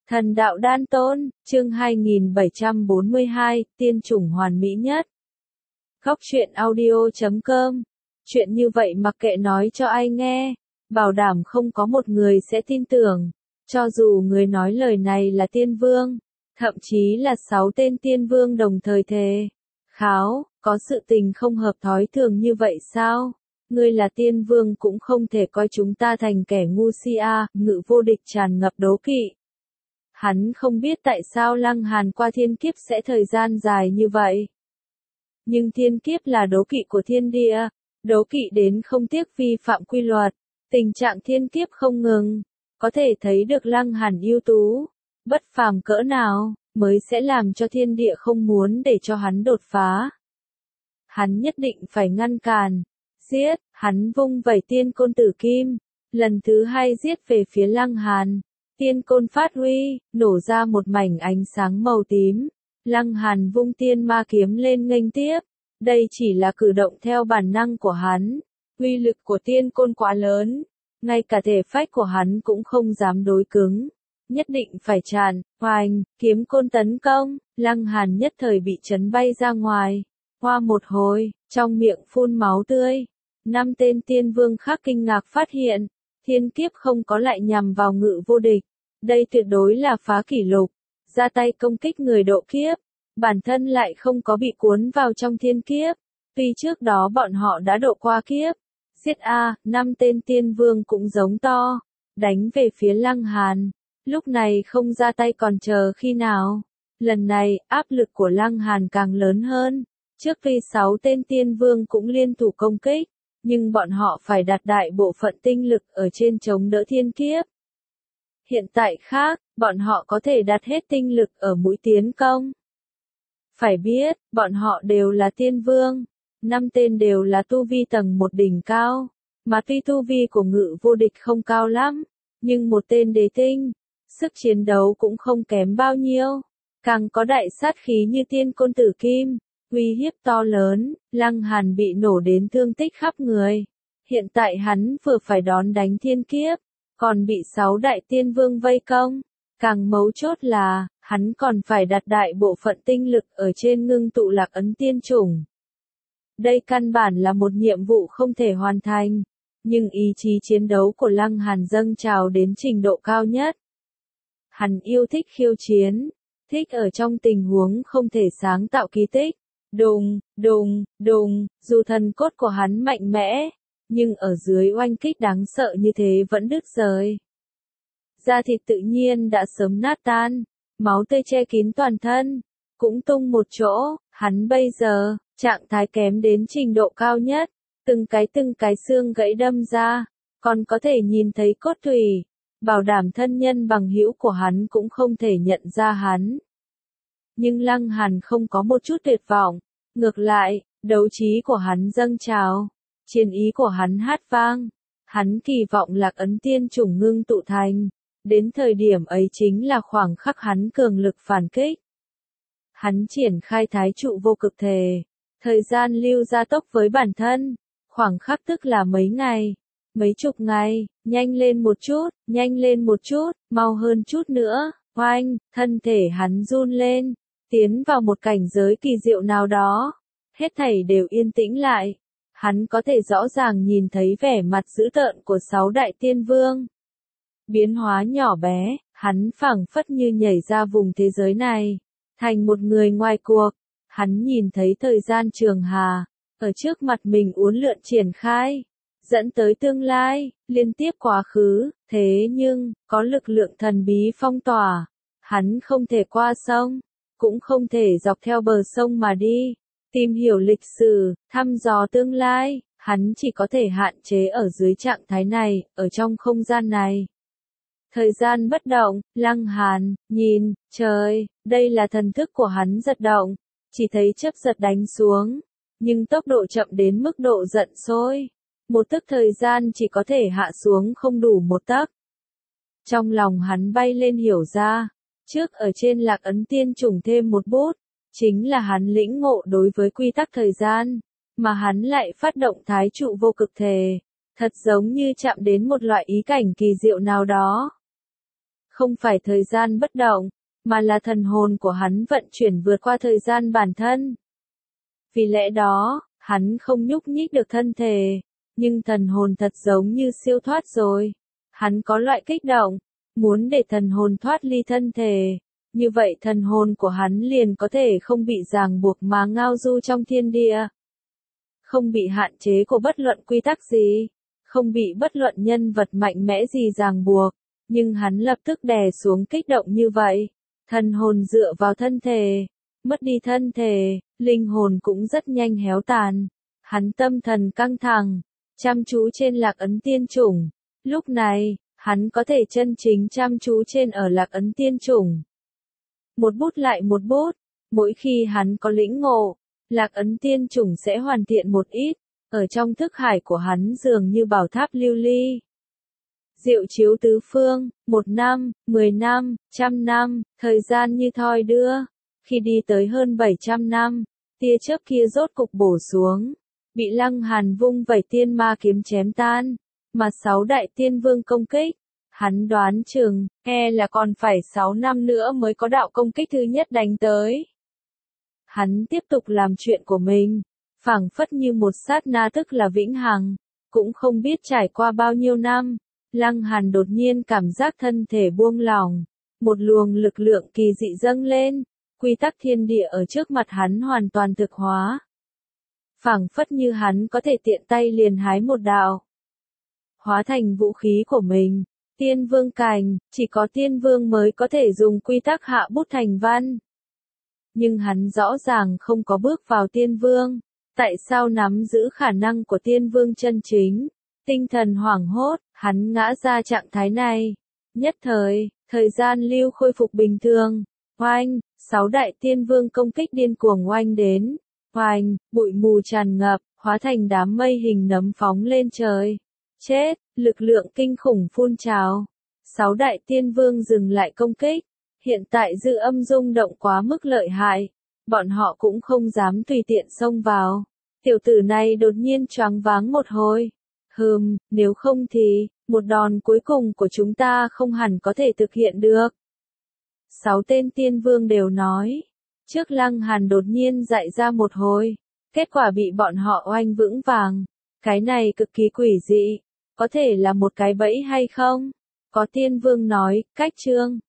Thần đạo đan tôn, chương 2742, tiên chủng hoàn mỹ nhất. Góc truyện audio.com. Chuyện như vậy mặc kệ nói cho ai nghe, bảo đảm không có một người sẽ tin tưởng. Cho dù người nói lời này là tiên vương, thậm chí là 6 tên tiên vương đồng thời thề. Kháo, có sự tình không hợp thói thường như vậy sao? Ngươi là tiên vương cũng không thể coi chúng ta thành kẻ ngu si a. Ngự vô địch tràn ngập đố kỵ. Hắn không biết tại sao Lăng Hàn qua thiên kiếp sẽ thời gian dài như vậy. Nhưng thiên kiếp là đố kỵ của thiên địa, đố kỵ đến không tiếc vi phạm quy luật, tình trạng thiên kiếp không ngừng, có thể thấy được Lăng Hàn ưu tú, bất phàm cỡ nào, mới sẽ làm cho thiên địa không muốn để cho hắn đột phá. Hắn nhất định phải ngăn cản, giết, hắn vung vẩy tiên côn tử kim, lần thứ 2 giết về phía Lăng Hàn. Tiên côn phát huy, nổ ra một mảnh ánh sáng màu tím. Lăng Hàn vung tiên ma kiếm lên nghênh tiếp. Đây chỉ là cử động theo bản năng của hắn. Uy lực của tiên côn quá lớn. Ngay cả thể phách của hắn cũng không dám đối cứng. Nhất định phải chặn, hoành, kiếm côn tấn công. Lăng Hàn nhất thời bị chấn bay ra ngoài. Qua một hồi, trong miệng phun máu tươi. 5 tên tiên vương khác kinh ngạc phát hiện. Thiên kiếp không có lại nhằm vào Ngự vô địch. Đây tuyệt đối là phá kỷ lục. Ra tay công kích người độ kiếp. Bản thân lại không có bị cuốn vào trong thiên kiếp. Tuy trước đó bọn họ đã độ qua kiếp. Giết a, 5 tên tiên vương cũng giống to. Đánh về phía Lăng Hàn. Lúc này không ra tay còn chờ khi nào. Lần này, áp lực của Lăng Hàn càng lớn hơn. Trước khi 6 tên tiên vương cũng liên thủ công kích. Nhưng bọn họ phải đặt đại bộ phận tinh lực ở trên chống đỡ thiên kiếp. Hiện tại khác, bọn họ có thể đặt hết tinh lực ở mũi tiến công. Phải biết, bọn họ đều là tiên vương. 5 tên đều là tu vi tầng 1 đỉnh cao. Mà tuy tu vi của Ngự vô địch không cao lắm, nhưng một tên đế tinh, sức chiến đấu cũng không kém bao nhiêu. Càng có đại sát khí như tiên côn tử kim. Uy hiếp to lớn, Lăng Hàn bị nổ đến thương tích khắp người. Hiện tại hắn vừa phải đón đánh thiên kiếp, còn bị 6 đại tiên vương vây công. Càng mấu chốt là, hắn còn phải đặt đại bộ phận tinh lực ở trên ngưng tụ lạc ấn tiên chủng. Đây căn bản là một nhiệm vụ không thể hoàn thành, nhưng ý chí chiến đấu của Lăng Hàn dâng trào đến trình độ cao nhất. Hắn yêu thích khiêu chiến, thích ở trong tình huống không thể sáng tạo kỳ tích. Đùng, đùng, đùng, dù thần cốt của hắn mạnh mẽ, nhưng ở dưới oanh kích đáng sợ như thế vẫn đứt rời. Da thịt tự nhiên đã sớm nát tan, máu tươi che kín toàn thân, cũng tung một chỗ, hắn bây giờ, trạng thái kém đến trình độ cao nhất, từng cái xương gãy đâm ra, còn có thể nhìn thấy cốt thủy, bảo đảm thân nhân bằng hữu của hắn cũng không thể nhận ra hắn. Nhưng Lăng Hàn không có một chút tuyệt vọng, ngược lại, đấu trí của hắn dâng trào, chiến ý của hắn hát vang, hắn kỳ vọng lạc ấn tiên chủng ngưng tụ thành, đến thời điểm ấy chính là khoảng khắc hắn cường lực phản kích. Hắn triển khai thái trụ vô cực thể, thời gian lưu gia tốc với bản thân, khoảng khắc tức là mấy ngày, mấy chục ngày, nhanh lên một chút, mau hơn chút nữa, oanh, thân thể hắn run lên. Tiến vào một cảnh giới kỳ diệu nào đó, hết thảy đều yên tĩnh lại. Hắn có thể rõ ràng nhìn thấy vẻ mặt dữ tợn của 6 đại tiên vương. Biến hóa nhỏ bé, hắn phảng phất như nhảy ra vùng thế giới này, thành một người ngoài cuộc. Hắn nhìn thấy thời gian trường hà, ở trước mặt mình uốn lượn triển khai, dẫn tới tương lai, liên tiếp quá khứ, thế nhưng, có lực lượng thần bí phong tỏa, hắn không thể qua sông. Cũng không thể dọc theo bờ sông mà đi, tìm hiểu lịch sử, thăm dò tương lai, hắn chỉ có thể hạn chế ở dưới trạng thái này, ở trong không gian này. Thời gian bất động, Lăng Hàn, nhìn, trời, đây là thần thức của hắn giật động, chỉ thấy chớp giật đánh xuống, nhưng tốc độ chậm đến mức độ giận sôi. Một tấc thời gian chỉ có thể hạ xuống không đủ một tấc. Trong lòng hắn bay lên hiểu ra. Trước ở trên lạc ấn tiên chủng thêm một bút, chính là hắn lĩnh ngộ đối với quy tắc thời gian, mà hắn lại phát động thái trụ vô cực thể, thật giống như chạm đến một loại ý cảnh kỳ diệu nào đó. Không phải thời gian bất động, mà là thần hồn của hắn vận chuyển vượt qua thời gian bản thân. Vì lẽ đó, hắn không nhúc nhích được thân thể, nhưng thần hồn thật giống như siêu thoát rồi. Hắn có loại kích động, muốn để thần hồn thoát ly thân thể. Như vậy thần hồn của hắn liền có thể không bị ràng buộc mà ngao du trong thiên địa. Không bị hạn chế của bất luận quy tắc gì, không bị bất luận nhân vật mạnh mẽ gì ràng buộc, nhưng hắn lập tức đè xuống kích động như vậy. Thần hồn dựa vào thân thể, mất đi thân thể, linh hồn cũng rất nhanh héo tàn. Hắn tâm thần căng thẳng, chăm chú trên lạc ấn tiên chủng. Lúc này, hắn có thể chân chính chăm chú trên ở lạc ấn tiên chủng. Một bút lại một bút, mỗi khi hắn có lĩnh ngộ, lạc ấn tiên chủng sẽ hoàn thiện một ít, ở trong thức hải của hắn dường như bảo tháp lưu ly. Diệu chiếu tứ phương, 1 năm, 10 năm, 100 năm, thời gian như thoi đưa. Khi đi tới hơn 700 năm, tia chớp kia rốt cục bổ xuống, bị Lăng Hàn vung vẩy tiên ma kiếm chém tan, mà 6 đại tiên vương công kích. Hắn đoán chừng, là còn phải 6 năm nữa mới có đạo công kích thứ nhất đánh tới. Hắn tiếp tục làm chuyện của mình, phảng phất như một sát na tức là vĩnh hằng, cũng không biết trải qua bao nhiêu năm. Lăng Hàn đột nhiên cảm giác thân thể buông lỏng, một luồng lực lượng kỳ dị dâng lên, quy tắc thiên địa ở trước mặt hắn hoàn toàn thực hóa. Phảng phất như hắn có thể tiện tay liền hái một đạo, hóa thành vũ khí của mình. Tiên vương cành, chỉ có tiên vương mới có thể dùng quy tắc hạ bút thành văn. Nhưng hắn rõ ràng không có bước vào tiên vương, tại sao nắm giữ khả năng của tiên vương chân chính? Tinh thần hoảng hốt, hắn ngã ra trạng thái này. Nhất thời, thời gian lưu khôi phục bình thường. Oanh, 6 đại tiên vương công kích điên cuồng oanh đến. Oanh, bụi mù tràn ngập, hóa thành đám mây hình nấm phóng lên trời. Chết, lực lượng kinh khủng phun trào. 6 đại tiên vương dừng lại công kích. Hiện tại dư âm rung động quá mức lợi hại. Bọn họ cũng không dám tùy tiện xông vào. Tiểu tử này đột nhiên choáng váng một hồi. Nếu không thì, một đòn cuối cùng của chúng ta không hẳn có thể thực hiện được. 6 tên tiên vương đều nói. Trước Lăng Hàn đột nhiên dạy ra một hồi. Kết quả bị bọn họ oanh vững vàng. Cái này cực kỳ quỷ dị. Có thể là một cái bẫy hay không? Có tiên vương nói, cách chương.